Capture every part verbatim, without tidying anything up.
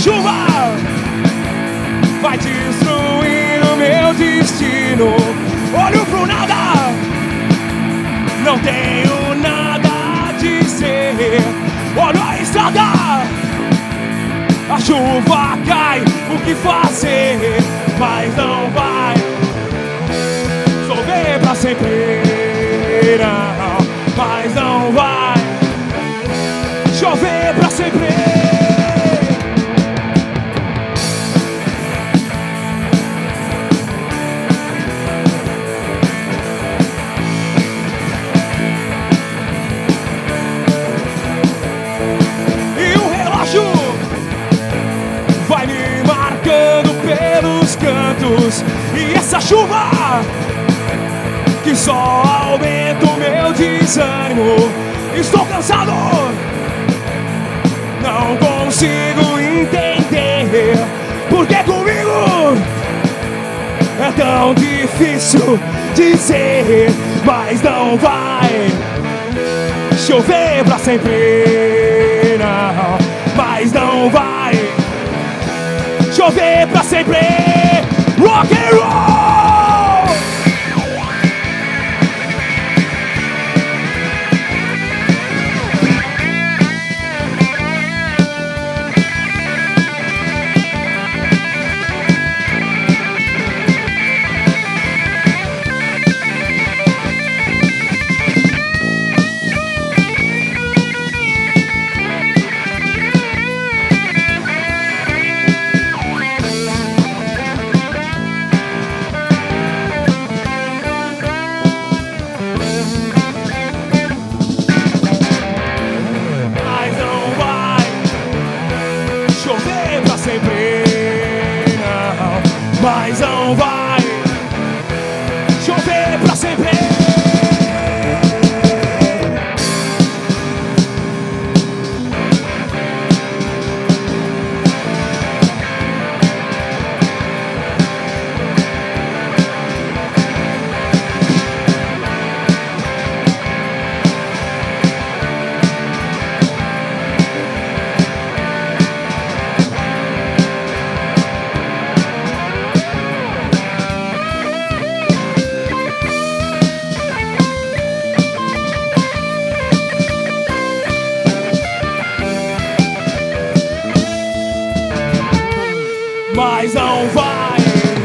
chuva vai destruindo meu destino. Olho pro nada, não tenho nada a dizer. Olho a estrada, a chuva cai, o que fazer? Mas não vai chover pra sempre, não. Mas não vai chover pra sempre. E o relógio vai me marcando pelos cantos. E essa chuva que só aumenta o meu desânimo. Estou cansado, não consigo entender porque comigo é tão difícil dizer. Mas não vai chover pra sempre, não. Mas não vai chover pra sempre. Rock and roll! Mas não vai chover pra sempre. Mas não vai.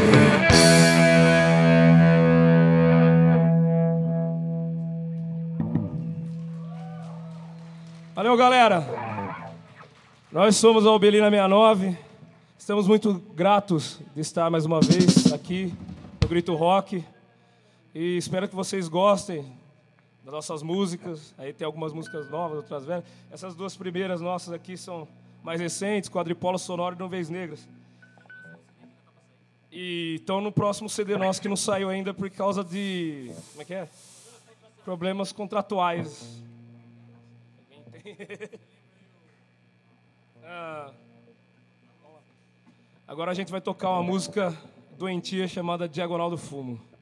Valeu, galera. Nós somos a Obelina sessenta e nove. Estamos muito gratos de estar mais uma vez aqui no Grito Rock. E espero que vocês gostem das nossas músicas. Aí tem algumas músicas novas, outras velhas. Essas duas primeiras nossas aqui são mais recentes, Quadripolo Sonoro e Nuvens Negras. E estão no próximo C D nosso que não saiu ainda por causa de... Como é que é? Problemas contratuais. ah, agora a gente vai tocar uma música doentia chamada Diagonal do Fumo.